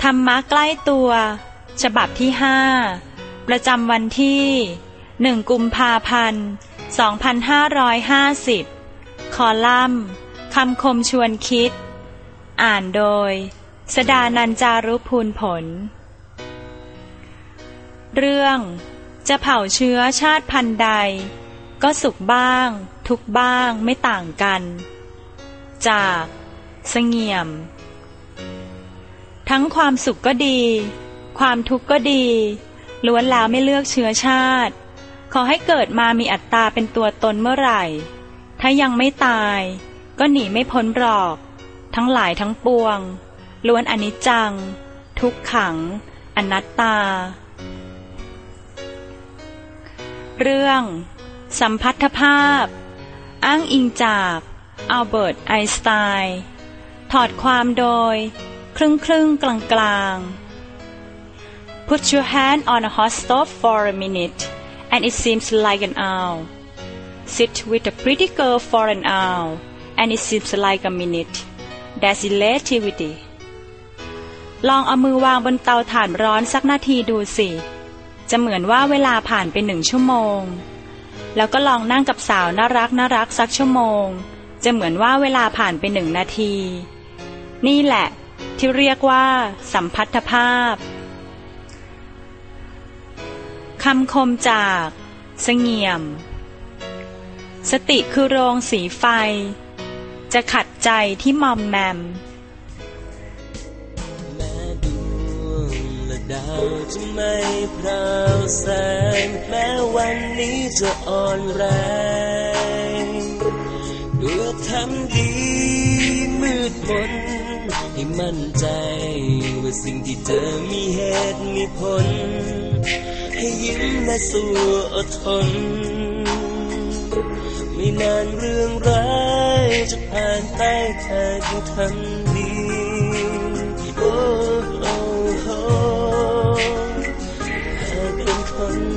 รรมะใกล้ตัวฉบับที่5ประจำวันที่1กุมภาพันธ์2550คอลัมน์คำคมชวนคิดอ่านโดยสดานันท์ จารุพูลผลเรื่องจะเผาเชื้อชาติพันธุ์ใดก็สุขบ้างทุกข์บ้างไม่ต่างกันจากเสงี่ยมทั้งความสุขก็ดีความทุกข์ก็ดีล้วนแล้วไม่เลือกเชื้อชาติขอให้เกิดมามีอัตตาเป็นตัวตนเมื่อไหร่ถ้ายังไม่ตายก็หนีไม่พ้นหรอกทั้งหลายทั้งปวงล้วนอนิจจังทุกขังอนัตตาเรื่องสัมพัทธภาพอ้างอิงจากอัลเบิร์ตไอน์สไตน์ถอดความโดยครึ่งกลาง Put your hand on a hot stove for a minute and it seems like an hour. Sit with a pretty girl for an hour and it seems like a minute. That's relativity. ลองเอามือวางบนเตาถ่านร้อนสักนาทีดูสิจะเหมือนว่าเวลาผ่านไป1 ชั่วโมงแล้วก็ลองนั่งกับสาวน่ารักสักชั่วโมงจะเหมือนว่าเวลาผ่านไป1 นาทีนี่แหละที่เรียกว่าสัมพัทธภาพคำคมจากเสงี่ยมสติคือโรงสีไฟจะขัดใจที่มอมแมมแม้ดวงและดาวจะไม่พราวแสงแม้วันนี้จะอ่อนแรงด้วยทำดีมืดมนให้มั่นใจว่าสิ่งที่เจอมีเหตุมีผลให้ยิ้มและสู้อดทนไม่นานเรื่องร้ายจะผ่านไปแค่ที่ทำดีโอ้โอ้โอ้หากเป็นคน